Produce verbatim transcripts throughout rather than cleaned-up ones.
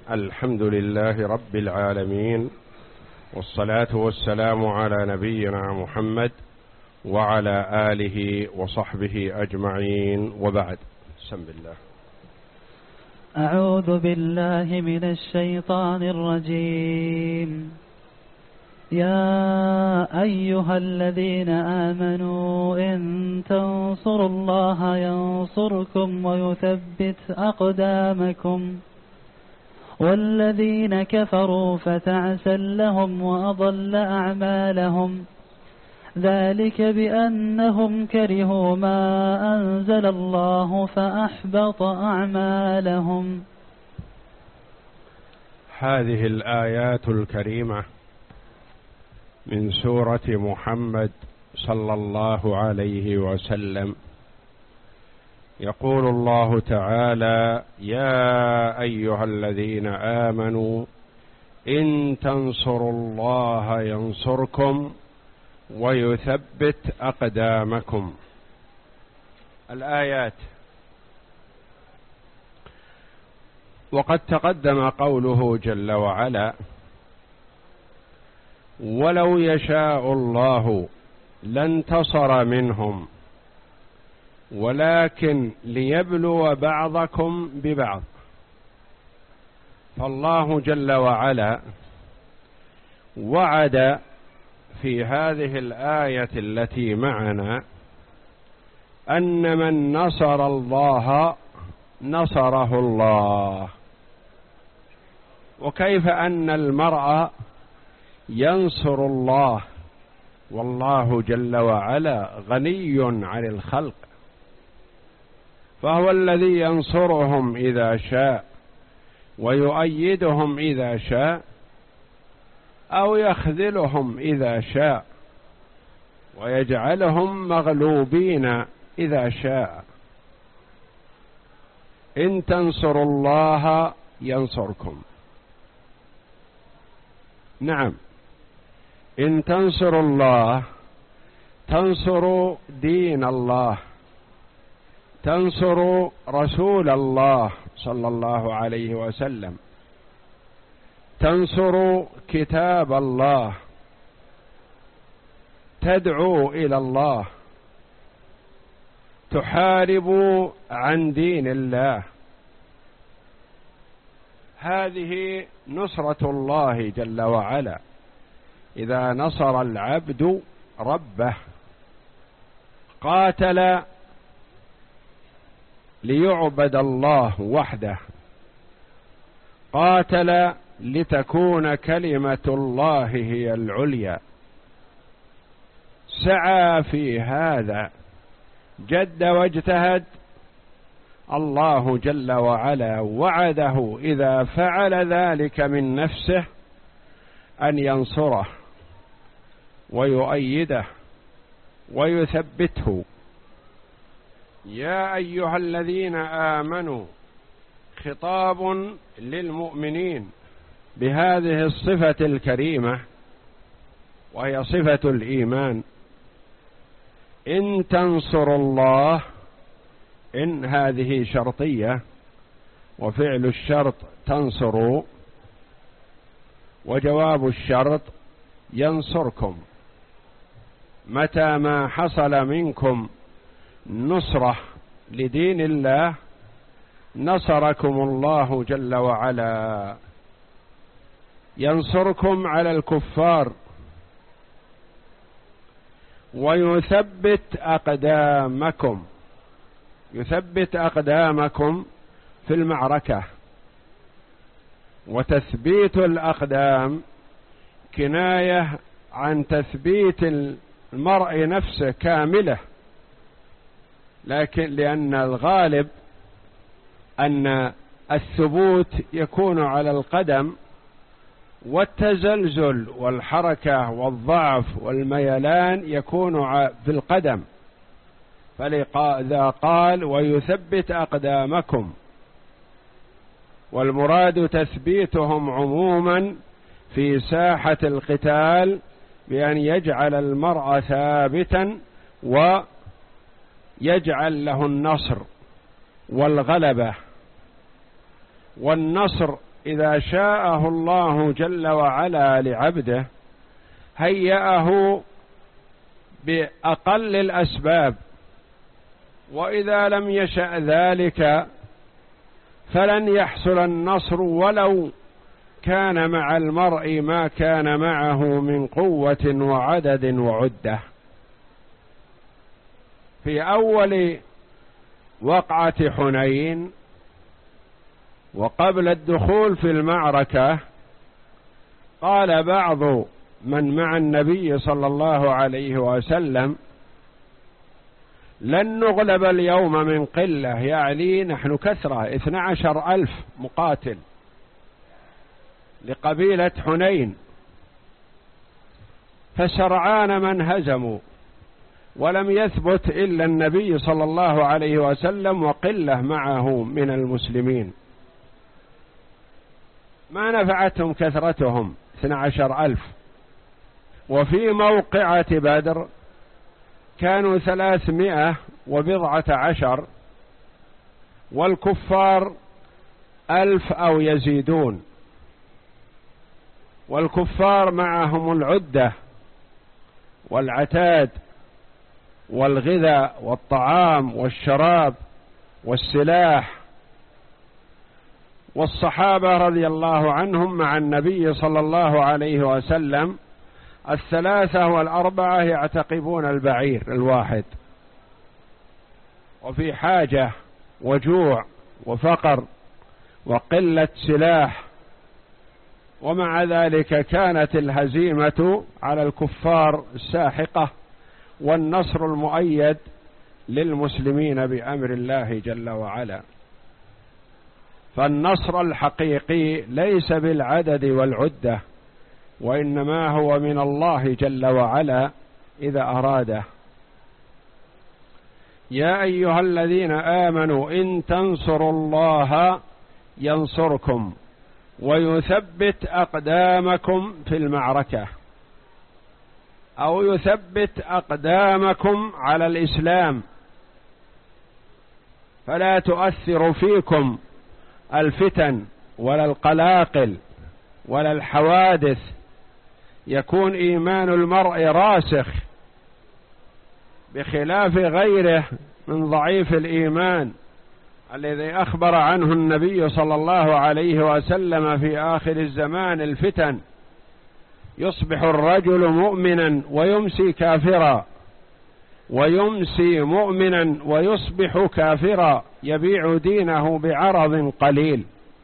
الحمد لله رب العالمين، والصلاة والسلام على نبينا محمد وعلى آله وصحبه أجمعين، وبعد. بسم الله. أعوذ بالله من الشيطان الرجيم. يا أيها الذين آمنوا إن تنصروا الله ينصركم ويثبت أقدامكم، والذين كفروا فتعسا لهم وأضل أعمالهم، ذلك بأنهم كرهوا ما أنزل الله فأحبط أعمالهم. هذه الآيات الكريمة من سورة محمد صلى الله عليه وسلم، يقول الله تعالى: يا أيها الذين آمنوا إن تنصروا الله ينصركم ويثبت أقدامكم. الآيات. وقد تقدم قوله جل وعلا: ولو يشاء الله لانتصر منهم ولكن ليبلو بعضكم ببعض. فالله جل وعلا وعد في هذه الآية التي معنا أن من نصر الله نصره الله. وكيف أن المرء ينصر الله والله جل وعلا غني عن الخلق، فهو الذي ينصرهم إذا شاء ويؤيدهم إذا شاء، أو يخذلهم إذا شاء ويجعلهم مغلوبين إذا شاء. إن تنصروا الله ينصركم. نعم، إن تنصروا الله تنصروا دين الله، تنصروا رسول الله صلى الله عليه وسلم، تنصروا كتاب الله، تدعوا إلى الله، تحاربوا عن دين الله. هذه نصرة الله جل وعلا إذا نصر العبد ربه. قاتل ليعبد الله وحده، قاتل لتكون كلمة الله هي العليا، سعى في هذا، جد واجتهد. الله جل وعلا وعده إذا فعل ذلك من نفسه أن ينصره ويؤيده ويثبته. يا أيها الذين آمنوا، خطاب للمؤمنين بهذه الصفة الكريمة وهي صفة الإيمان. إن تنصروا الله، إن هذه شرطية، وفعل الشرط تنصروا، وجواب الشرط ينصركم. متى ما حصل منكم نصرة لدين الله نصركم الله جل وعلا، ينصركم على الكفار ويثبت أقدامكم. يثبت أقدامكم في المعركة. وتثبيت الأقدام كناية عن تثبيت المرء نفسه كاملة، لكن لأن الغالب أن الثبوت يكون على القدم، والتزلزل والحركة والضعف والميلان يكون في القدم. فلذا قال ويثبت أقدامكم، والمراد تثبيتهم عموما في ساحة القتال بأن يجعل المرء ثابتا ويجعل له النصر والغلبة. والنصر إذا شاءه الله جل وعلا لعبده هيأه بأقل الأسباب، وإذا لم يشأ ذلك فلن يحصل النصر ولو كان مع المرء ما كان معه من قوة وعدد وعدة. في أول وقعة حنين وقبل الدخول في المعركة قال بعض من مع النبي صلى الله عليه وسلم: لن نغلب اليوم من قلة، يعني نحن كثرة، اثنى عشر ألف مقاتل لقبيلة حنين، فسرعان من هزموا، ولم يثبت إلا النبي صلى الله عليه وسلم وقلة معه من المسلمين، ما نفعتهم كثرتهم اثنى عشر ألف. وفي موقعة بدر كانوا ثلاثمائة وبضعة عشر، والكفار ألف أو يزيدون، والكفار معهم العدة والعتاد والغذاء والطعام والشراب والسلاح. والصحابة رضي الله عنهم مع النبي صلى الله عليه وسلم الثلاثة والأربعة يعتقبون البعير الواحد، وفي حاجة وجوع وفقر وقلة سلاح، ومع ذلك كانت الهزيمة على الكفار الساحقة والنصر المؤيد للمسلمين بأمر الله جل وعلا. فالنصر الحقيقي ليس بالعدد والعدة، وإنما هو من الله جل وعلا إذا أراده. يا أيها الذين آمنوا إن تنصروا الله ينصركم ويثبت أقدامكم في المعركة، أو يثبت أقدامكم على الإسلام، فلا تؤثر فيكم الفتن ولا القلاقل ولا الحوادث، يكون إيمان المرء راسخ بخلاف غيره من ضعيف الإيمان الذي أخبر عنه النبي صلى الله عليه وسلم في آخر الزمان الفتن، يصبح الرجل مؤمنا ويمسي كافرا، ويمسي مؤمنا ويصبح كافرا، يبيع دينه بعرض قليل.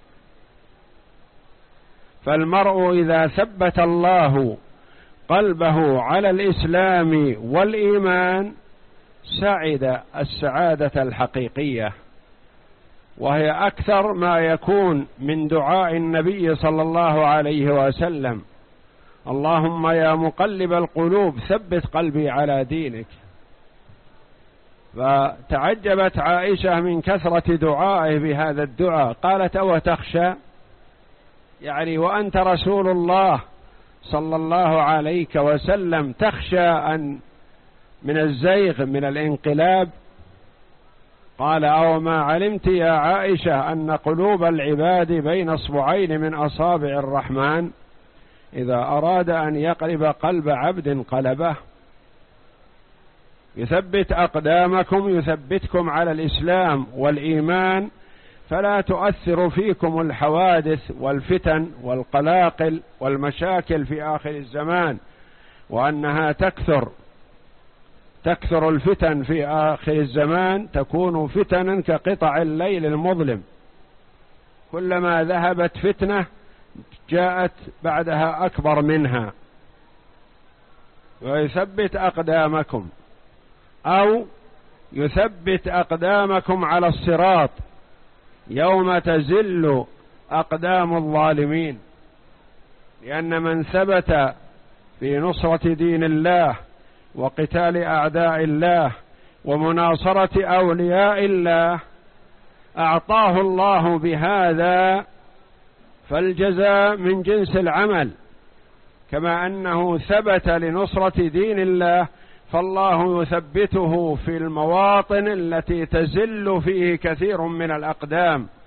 فالمرء إذا ثبت الله قلبه على الإسلام والإيمان سعد السعادة الحقيقية، وهي أكثر ما يكون من دعاء النبي صلى الله عليه وسلم: اللهم يا مقلب القلوب ثبت قلبي على دينك. فتعجبت عائشة من كثرة دعائه بهذا الدعاء، قالت: أو تخشى، يعني وأنت رسول الله صلى الله عليه وسلم تخشى أن من الزيغ من الانقلاب؟ قال: أو ما علمت يا عائشة أن قلوب العباد بين اصبعين من أصابع الرحمن، إذا أراد أن يقلب قلب عبد قلبه. يثبت أقدامكم، يثبتكم على الإسلام والإيمان، فلا تؤثر فيكم الحوادث والفتن والقلاقل والمشاكل في آخر الزمان، وأنها تكثر تكثر الفتن في آخر الزمان، تكون فتنا كقطع الليل المظلم، كلما ذهبت فتنة جاءت بعدها أكبر منها. ويثبت أقدامكم، أو يثبت أقدامكم على الصراط يوم تزل أقدام الظالمين، لأن من ثبت في نصرة دين الله وقتال أعداء الله ومناصرة أولياء الله أعطاه الله بهذا، فالجزاء من جنس العمل، كما أنه ثبت لنصرة دين الله فالله يثبته في المواطن التي تزل فيه كثير من الأقدام،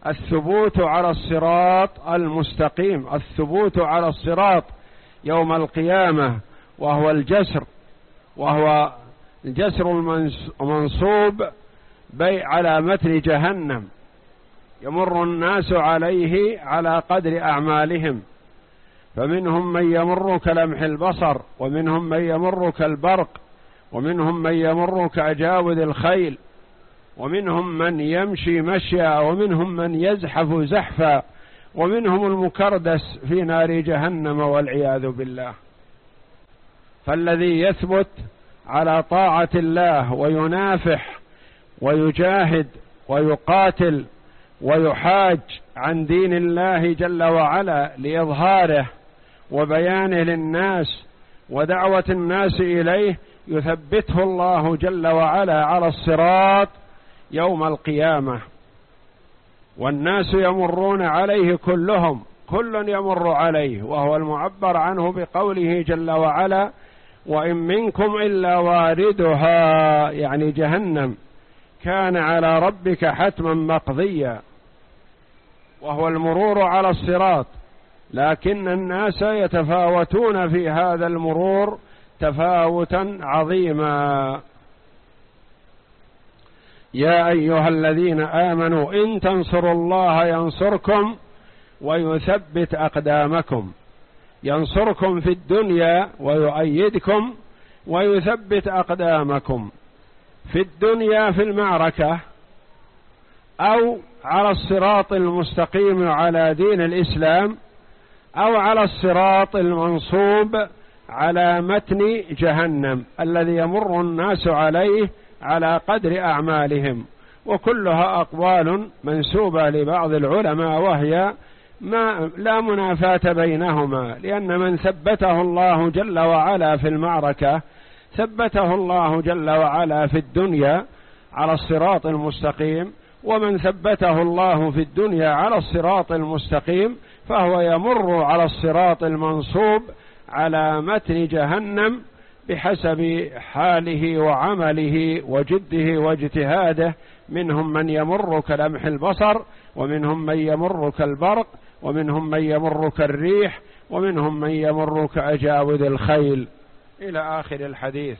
الثبوت على الصراط المستقيم، الثبوت على الصراط يوم القيامة، وهو الجسر، وهو الجسر المنصوب بي على متن جهنم، يمر الناس عليه على قدر أعمالهم، فمنهم من يمر كلمح البصر، ومنهم من يمر كالبرق، ومنهم من يمر كأجاود الخيل، ومنهم من يمشي مشيا، ومنهم من يزحف زحفا، ومنهم المكردس في نار جهنم والعياذ بالله. فالذي يثبت على طاعة الله وينافح ويجاهد ويقاتل ويحاج عن دين الله جل وعلا لإظهاره وبيانه للناس ودعوة الناس إليه، يثبته الله جل وعلا على الصراط يوم القيامة، والناس يمرون عليه كلهم، كل يمر عليه، وهو المعبر عنه بقوله جل وعلا: وإن منكم إلا واردها، يعني جهنم، كان على ربك حتما مقضيا، وهو المرور على الصراط، لكن الناس يتفاوتون في هذا المرور تفاوتا عظيما. يا أيها الذين آمنوا إن تنصروا الله ينصركم ويثبت أقدامكم، ينصركم في الدنيا ويؤيدكم ويثبت أقدامكم، في الدنيا في المعركة، أو على الصراط المستقيم على دين الإسلام، أو على الصراط المنصوب على متن جهنم الذي يمر الناس عليه على قدر أعمالهم. وكلها أقوال منسوبة لبعض العلماء، وهي ما لا منافاة بينهما، لأن من ثبته الله جل وعلا في المعركة ثبته الله جل وعلا في الدنيا على الصراط المستقيم، ومن ثبته الله في الدنيا على الصراط المستقيم فهو يمر على الصراط المنصوب على متن جهنم بحسب حاله وعمله وجده واجتهاده. منهم من يمر كلمح البصر، ومنهم من يمر كالبرق، ومنهم من يمر كالريح، ومنهم من يمر كأجاود الخيل، إلى آخر الحديث.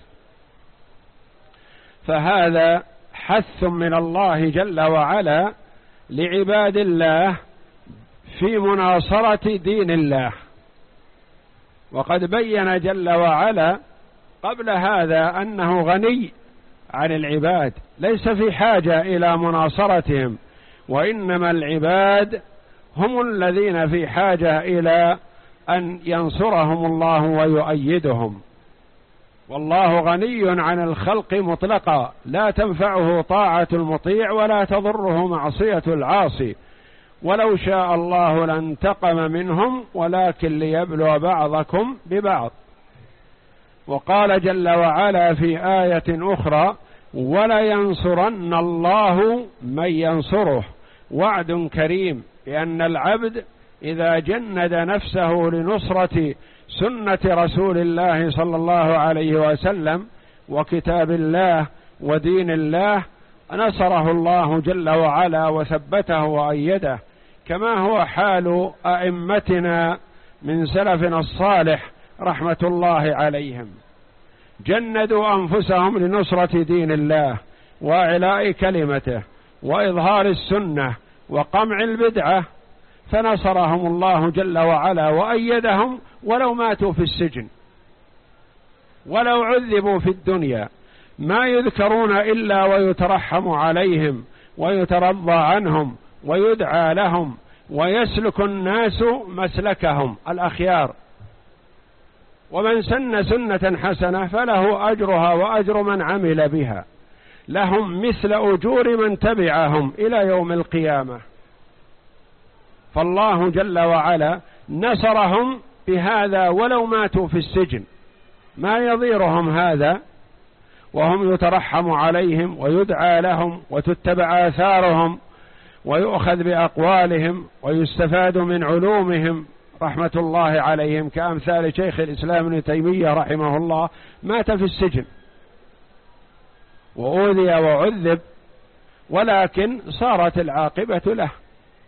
فهذا حث من الله جل وعلا لعباد الله في مناصرة دين الله، وقد بين جل وعلا قبل هذا أنه غني عن العباد، ليس في حاجة إلى مناصرتهم، وإنما العباد هم الذين في حاجة إلى أن ينصرهم الله ويؤيدهم. والله غني عن الخلق مطلقا، لا تنفعه طاعة المطيع ولا تضره معصية العاصي، ولو شاء الله لانتقم منهم ولكن ليبلو بعضكم ببعض. وقال جل وعلا في آية أخرى: ولينصرن الله من ينصره، وعد كريم، لأن العبد إذا جند نفسه لنصرة سنة رسول الله صلى الله عليه وسلم وكتاب الله ودين الله نصره الله جل وعلا وثبته وأيده، كما هو حال أئمتنا من سلفنا الصالح رحمة الله عليهم، جندوا أنفسهم لنصرة دين الله وإعلاء كلمته وإظهار السنة وقمع البدعة، فنصرهم الله جل وعلا وأيدهم ولو ماتوا في السجن، ولو عذبوا في الدنيا، ما يذكرون إلا ويترحم عليهم ويترضى عنهم ويدعى لهم، ويسلك الناس مسلكهم الأخيار. ومن سن سنة حسنة فله أجرها وأجر من عمل بها، لهم مثل أجور من تبعهم إلى يوم القيامة. فالله جل وعلا نصرهم بهذا ولو ماتوا في السجن، ما يضيرهم هذا، وهم يترحم عليهم ويدعى لهم وتتبع آثارهم ويؤخذ بأقوالهم ويستفاد من علومهم رحمة الله عليهم، كأمثال شيخ الإسلام ابن تيمية رحمه الله، مات في السجن وأوذي وعذب، ولكن صارت العاقبة له،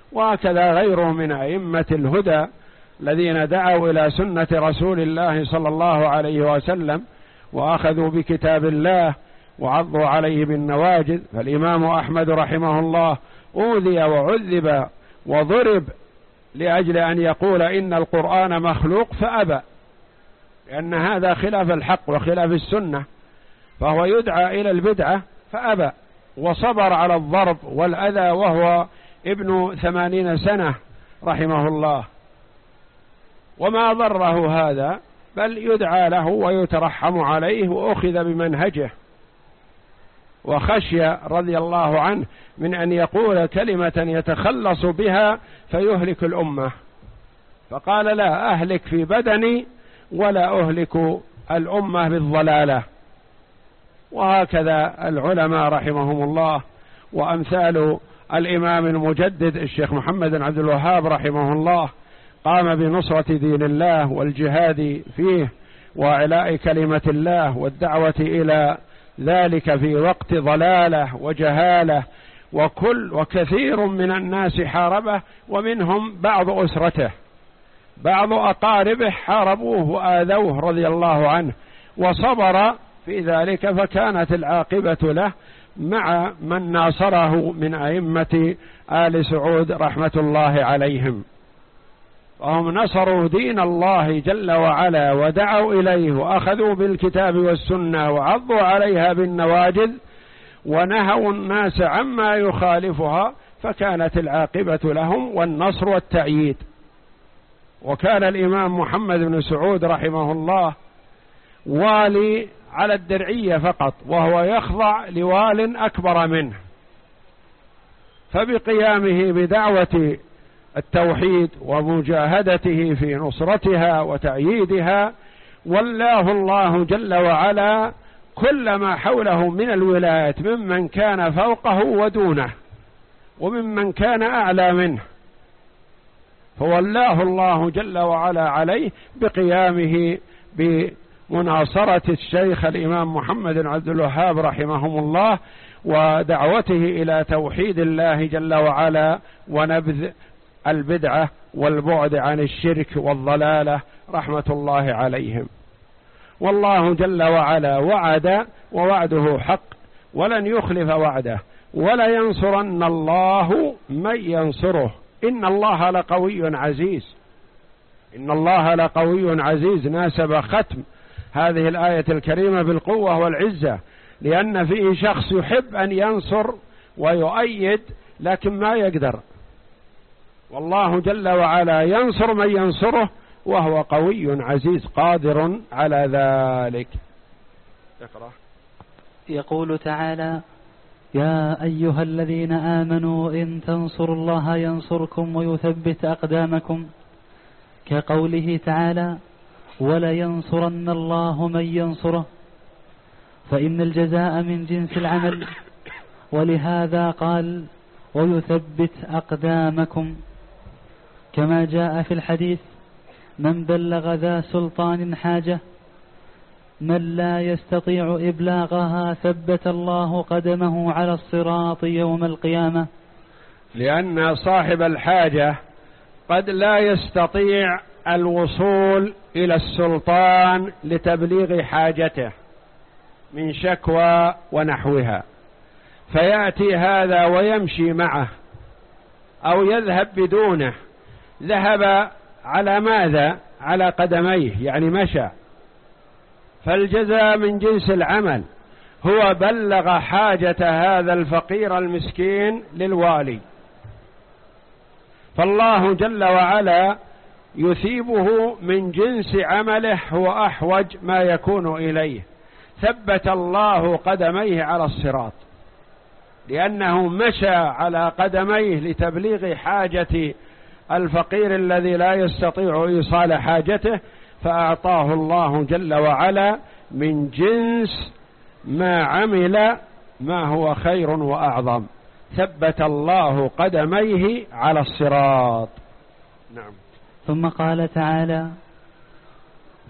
وهكذا غيره من أئمة الهدى الذين دعوا إلى سنة رسول الله صلى الله عليه وسلم وأخذوا بكتاب الله وعضوا عليه بالنواجذ. فالإمام أحمد رحمه الله أوذي وعذب وضرب لأجل أن يقول إن القرآن مخلوق فأبى، لأن هذا خلاف الحق وخلاف السنة، فهو يدعى إلى البدعة فأبى وصبر على الضرب والأذى وهو ابن ثمانين سنة رحمه الله، وما ضره هذا بل يدعى له ويترحم عليه وأخذ بمنهجه، وخشي رضي الله عنه من أن يقول كلمة يتخلص بها فيهلك الأمة، فقال لا أهلك في بدني ولا أهلك الأمة بالضلالة. وهكذا العلماء رحمهم الله وأمثال الإمام المجدد الشيخ محمد بن عبد الوهاب رحمه الله قام بنصرة دين الله والجهاد فيه وإعلاء كلمة الله والدعوة إلى ذلك في وقت ضلالة وجهالة، وكل وكثير من الناس حاربه، ومنهم بعض أسرته، بعض أقاربه حاربوه وآذوه رضي الله عنه، وصبر في ذلك، فكانت العاقبة له مع من ناصره من أئمة آل سعود رحمة الله عليهم. وهم نصروا دين الله جل وعلا ودعوا إليه وأخذوا بالكتاب والسنة وعضوا عليها بالنواجذ ونهوا الناس عما يخالفها، فكانت العاقبة لهم والنصر والتأييد. وكان الإمام محمد بن سعود رحمه الله والي على الدرعية فقط، وهو يخضع لوال أكبر منه، فبقيامه بدعوة التوحيد ومجاهدته في نصرتها وتأييدها ولاه الله جل وعلا كل ما حوله من الولايات ممن كان فوقه ودونه وممن كان أعلى منه، فولاه الله جل وعلا عليه بقيامه بمناصرة الشيخ الإمام محمد بن عبد الوهاب رحمهم الله ودعوته إلى توحيد الله جل وعلا ونبذ البدعة والبعد عن الشرك والضلالة رحمة الله عليهم. والله جل وعلا وعد ووعده حق ولن يخلف وعده، ولا ينصرن الله من ينصره، إن الله لقوي عزيز، إن الله لقوي عزيز. ناسب ختم هذه الآية الكريمة بالقوة والعزة، لأن فيه شخص يحب أن ينصر ويؤيد لكن ما يقدر، والله جل وعلا ينصر من ينصره وهو قوي عزيز قادر على ذلك. اقرأ. يقول تعالى: يا أيها الذين آمنوا إن تنصروا الله ينصركم ويثبت أقدامكم، كقوله تعالى: ولينصرن الله من ينصره، فإن الجزاء من جنس العمل، ولهذا قال: ويثبت أقدامكم، كما جاء في الحديث: من بلغ ذا سلطان حاجة من لا يستطيع إبلاغها ثبت الله قدمه على الصراط يوم القيامة. لأن صاحب الحاجة قد لا يستطيع الوصول إلى السلطان لتبليغ حاجته من شكوى ونحوها، فيأتي هذا ويمشي معه أو يذهب بدونه. ذهب على ماذا؟ على قدميه، يعني مشى، فالجزاء من جنس العمل. هو بلغ حاجة هذا الفقير المسكين للوالي، فالله جل وعلا يثيبه من جنس عمله، هو أحوج ما يكون إليه. ثبت الله قدميه على الصراط لأنه مشى على قدميه لتبليغ حاجة الفقير الذي لا يستطيع إيصال حاجته، فأعطاه الله جل وعلا من جنس ما عمل ما هو خير وأعظم. ثبت الله قدميه على الصراط. نعم. ثم قال تعالى: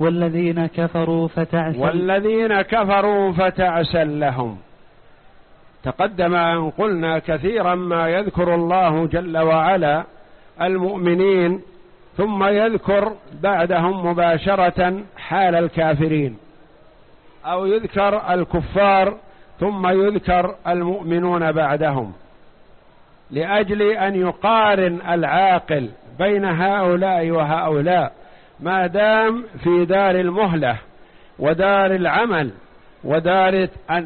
والذين كفروا فتعسل والذين كفروا فتعسل لهم. تقدم أن قلنا كثيرا ما يذكر الله جل وعلا المؤمنين ثم يذكر بعدهم مباشرة حال الكافرين، أو يذكر الكفار ثم يذكر المؤمنون بعدهم، لأجل أن يقارن العاقل بين هؤلاء وهؤلاء ما دام في دار المهلة ودار العمل ودار,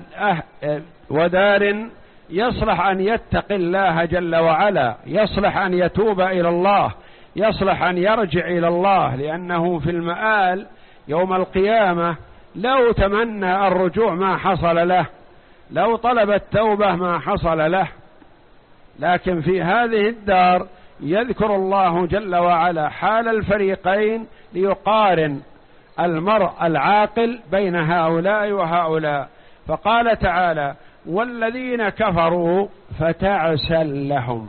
ودار يصلح أن يتقي الله جل وعلا، يصلح أن يتوب إلى الله، يصلح أن يرجع إلى الله، لأنه في المآل يوم القيامة لو تمنى الرجوع ما حصل له، لو طلب التوبة ما حصل له، لكن في هذه الدار يذكر الله جل وعلا حال الفريقين ليقارن المرء العاقل بين هؤلاء وهؤلاء. فقال تعالى: والذين كفروا فتعسا لهم.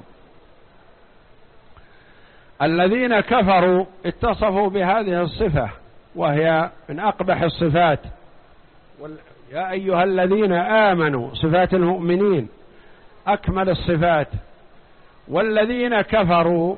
الذين كفروا اتصفوا بهذه الصفة وهي من أقبح الصفات، يا أيها الذين آمنوا صفات المؤمنين أكمل الصفات. والذين كفروا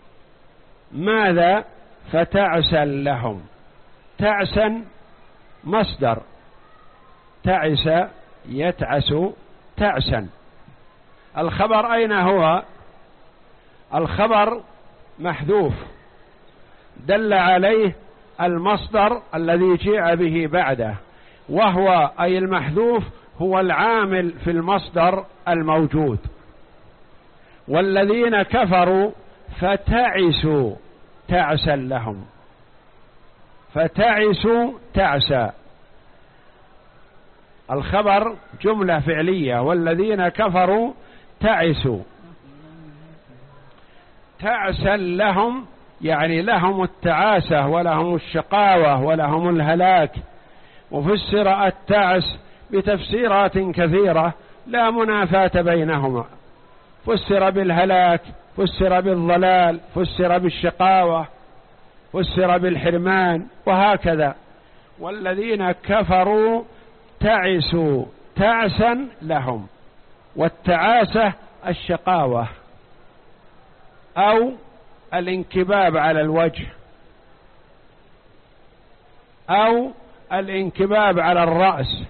ماذا؟ فتعسا لهم. تعسا مصدر، تعس يتعس تعسا. الخبر أين هو؟ الخبر محذوف، دل عليه المصدر الذي جاء به بعده، وهو أي المحذوف هو العامل في المصدر الموجود. والذين كفروا فتعسوا تعسا لهم، فتعسوا تعسا. الخبر جملة فعلية، والذين كفروا تعسوا تعسا لهم، يعني لهم التعاسة ولهم الشقاوة ولهم الهلاك. وفسر التعس بتفسيرات كثيرة لا منافاة بينهما، فسر بالهلاك، فسر بالضلال، فسر بالشقاوة، فسر بالحرمان، وهكذا. والذين كفروا تعسوا تعسا لهم، والتعاسة الشقاوة أو الانكباب على الوجه أو الانكباب على الرأس،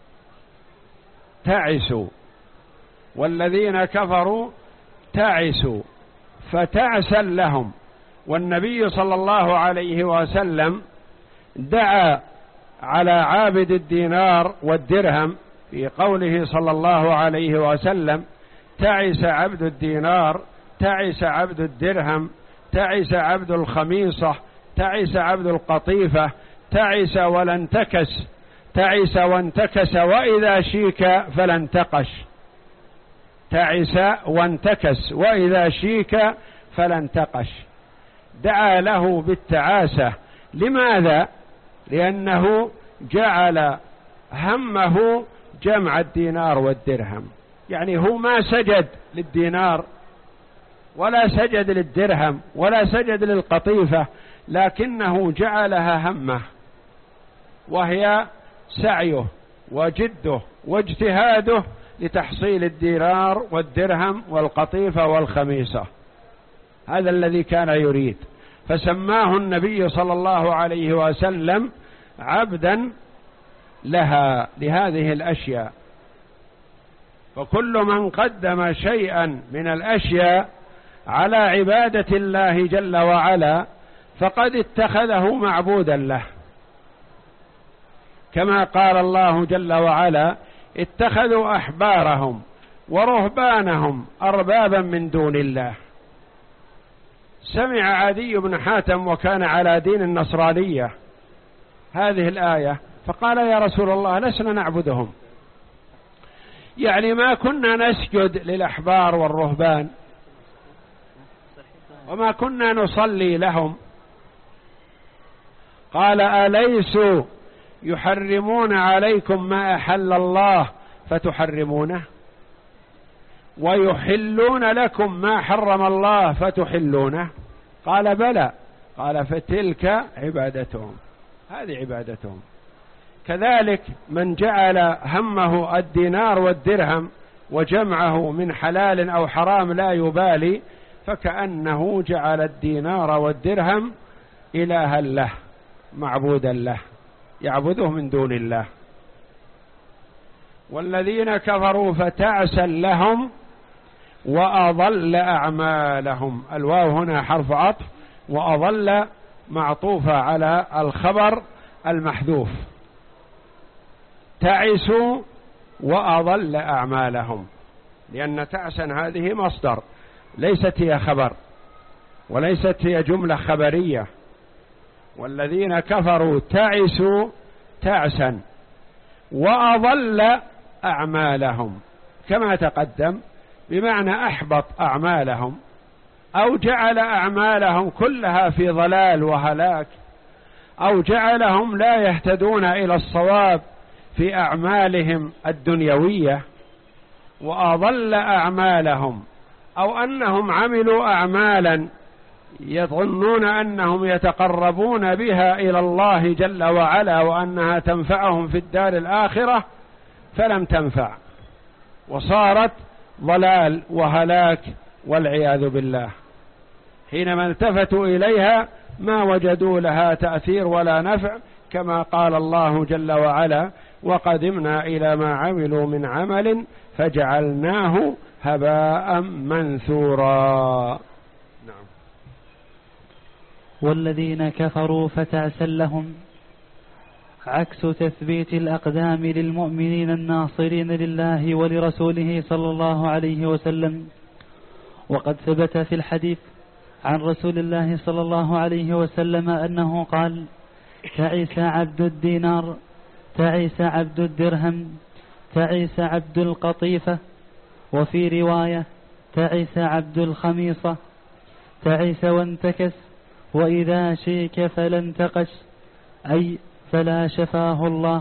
تعسوا. والذين كفروا تعسوا فتعسا لهم. والنبي صلى الله عليه وسلم دعا على عابد الدينار والدرهم في قوله صلى الله عليه وسلم: تعس عبد الدينار، تعس عبد الدرهم، تعس عبد الخميصة، تعس عبد القطيفة، تعس ولا انتكس، تعس وانتكس وإذا شيك فلا انتقش، تعس وانتكس وإذا شيك فلا انتقش. دعا له بالتعاسة. لماذا؟ لأنه جعل همه جمع الدينار والدرهم، يعني هو ما سجد للدينار ولا سجد للدرهم ولا سجد للقطيفة، لكنه جعلها همه، وهي سعيه وجده واجتهاده لتحصيل الدينار والدرهم والقطيفة والخميصة. هذا الذي كان يريد، فسماه النبي صلى الله عليه وسلم عبدا لها، لهذه الأشياء. فكل من قدم شيئا من الأشياء على عبادة الله جل وعلا فقد اتخذه معبودا له، كما قال الله جل وعلا: اتخذوا أحبارهم ورهبانهم أربابا من دون الله. سمع عدي بن حاتم وكان على دين النصرانية هذه الآية، فقال: يا رسول الله، لسنا نعبدهم، يعني ما كنا نسجد للأحبار والرهبان وما كنا نصلي لهم. قال: أليسوا يحرمون عليكم ما أحل الله فتحرمونه، ويحلون لكم ما حرم الله فتحلونه؟ قال: بلى. قال: فتلك عبادتهم، هذه عبادتهم. كذلك من جعل همه الدينار والدرهم وجمعه من حلال أو حرام لا يبالي، فكأنه جعل الدينار والدرهم إلها له معبودا له يعبده من دون الله. والذين كفروا فتعسا لهم وأضل أعمالهم. الواو هنا حرف عطف، وأضل معطوفة على الخبر المحذوف. تعسوا وأضل أعمالهم، لأن تعسا هذه مصدر ليست هي خبر وليست هي جملة خبرية. والذين كفروا تعسوا تعسا وأضل أعمالهم كما تقدم، بمعنى أحبط أعمالهم أو جعل أعمالهم كلها في ضلال وهلاك، أو جعلهم لا يهتدون إلى الصواب في أعمالهم الدنيوية. وأضل أعمالهم، أو أنهم عملوا أعمالا يظنون أنهم يتقربون بها إلى الله جل وعلا وأنها تنفعهم في الدار الآخرة، فلم تنفع وصارت ضلال وهلاك والعياذ بالله. حينما التفتوا إليها ما وجدوا لها تأثير ولا نفع، كما قال الله جل وعلا: وقدمنا إلى ما عملوا من عمل فجعلناه هباء منثورا. نعم. والذين كفروا فتعسا لهم عكس تثبيت الأقدام للمؤمنين الناصرين لله ولرسوله صلى الله عليه وسلم. وقد ثبت في الحديث عن رسول الله صلى الله عليه وسلم أنه قال: تعس عبد الدينار، تعس عبد الدرهم، تعس عبد القطيفة، وفي رواية: تعس عبد الخميصة، تعس وانتكس، وإذا شيك فلا انتقش، أي فلا شفاه الله.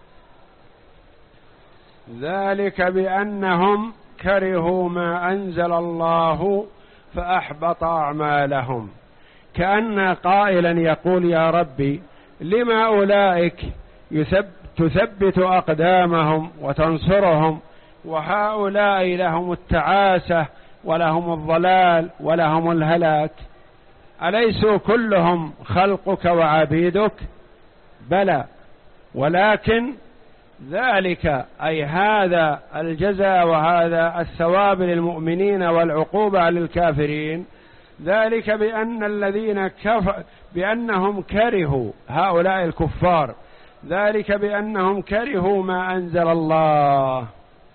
ذلك بأنهم كرهوا ما أنزل الله فأحبط أعمالهم. كأن قائلا يقول: يا ربي لما أولئك تثبت أقدامهم وتنصرهم، وهؤلاء لهم التعاسة ولهم الضلال ولهم الهلاك؟ أليسوا كلهم خلقك وعبيدك؟ بلى، ولكن ذلك أي هذا الجزاء وهذا الثواب للمؤمنين والعقوبة للكافرين، ذلك بأن الذين كفر بأنهم كرهوا هؤلاء الكفار، ذلك بأنهم كرهوا ما أنزل الله.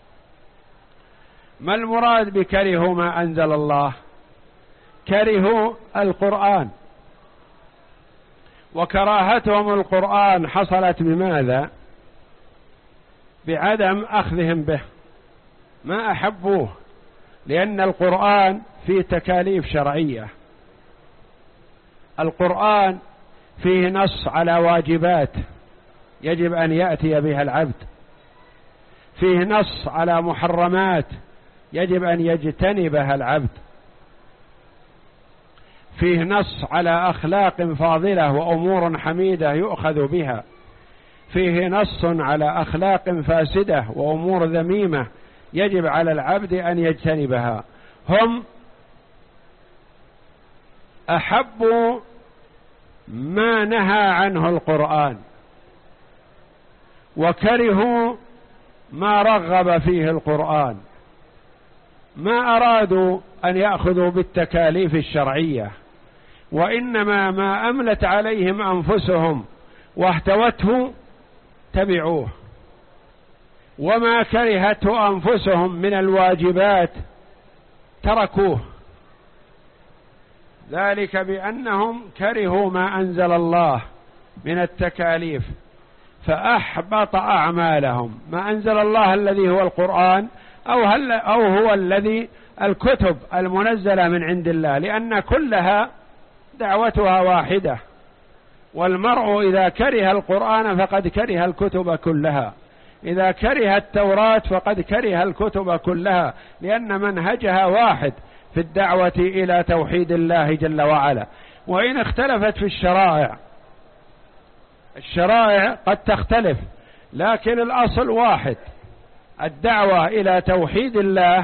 ما المراد بكرهوا ما أنزل الله؟ كرهوا القرآن، وكراهتهم القرآن حصلت بماذا؟ بعدم أخذهم به، ما أحبوه، لأن القرآن فيه تكاليف شرعية، القرآن فيه نص على واجبات يجب أن يأتي بها العبد، فيه نص على محرمات يجب أن يجتنبها العبد، فيه نص على أخلاق فاضلة وأمور حميدة يؤخذ بها، فيه نص على أخلاق فاسدة وأمور ذميمة يجب على العبد أن يجتنبها. هم أحبوا ما نهى عنه القرآن، وكرهوا ما رغب فيه القرآن، ما أرادوا أن يأخذوا بالتكاليف الشرعية، وإنما ما أملت عليهم أنفسهم واحتوته تبعوه، وما كرهته أنفسهم من الواجبات تركوه. ذلك بأنهم كرهوا ما أنزل الله من التكاليف فأحبط أعمالهم. ما أنزل الله الذي هو القرآن، أو, هل أو هو الذي الكتب المنزلة من عند الله، لأن كلها دعوتها واحدة، والمرء إذا كره القرآن فقد كره الكتب كلها، إذا كره التوراة فقد كره الكتب كلها، لأن منهجها واحد في الدعوة إلى توحيد الله جل وعلا. وإن اختلفت في الشرائع، الشرائع قد تختلف، لكن الأصل واحد، الدعوة إلى توحيد الله،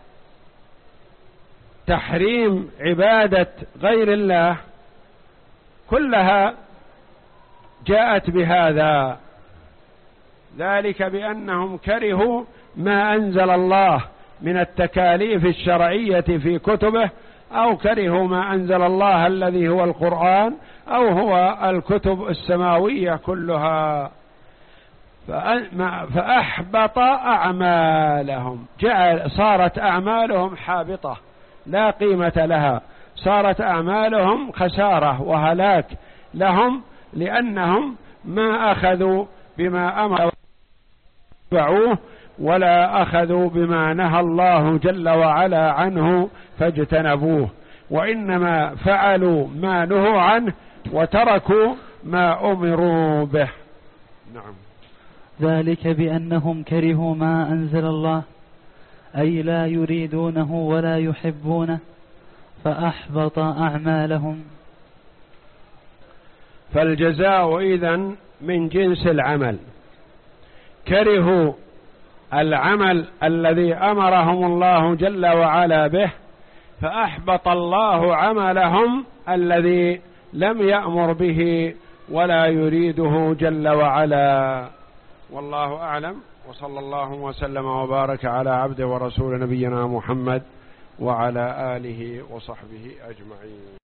تحريم عبادة غير الله، كلها جاءت بهذا، ذلك بأنهم كرهوا ما أنزل الله من التكاليف الشرعية في كتبه، أو كرهوا ما أنزل الله الذي هو القرآن، أو هو الكتب السماوية كلها، فأحبط أعمالهم، جعل صارت أعمالهم حابطة لا قيمة لها، صارت أعمالهم خسارة وهلاك لهم، لأنهم ما أخذوا بما أمر واتبعوه، ولا أخذوا بما نهى الله جل وعلا عنه فاجتنبوه، وإنما فعلوا ما نهوا عنه وتركوا ما أمروا به. نعم. ذلك بأنهم كرهوا ما أنزل الله، أي لا يريدونه ولا يحبونه، فأحبط أعمالهم. فالجزاء إذن من جنس العمل، كرهوا العمل الذي أمرهم الله جل وعلا به، فأحبط الله عملهم الذي لم يأمر به ولا يريده جل وعلا. والله أعلم، وصلى الله وسلم وبارك على عبده ورسول نبينا محمد وعلى آله وصحبه أجمعين.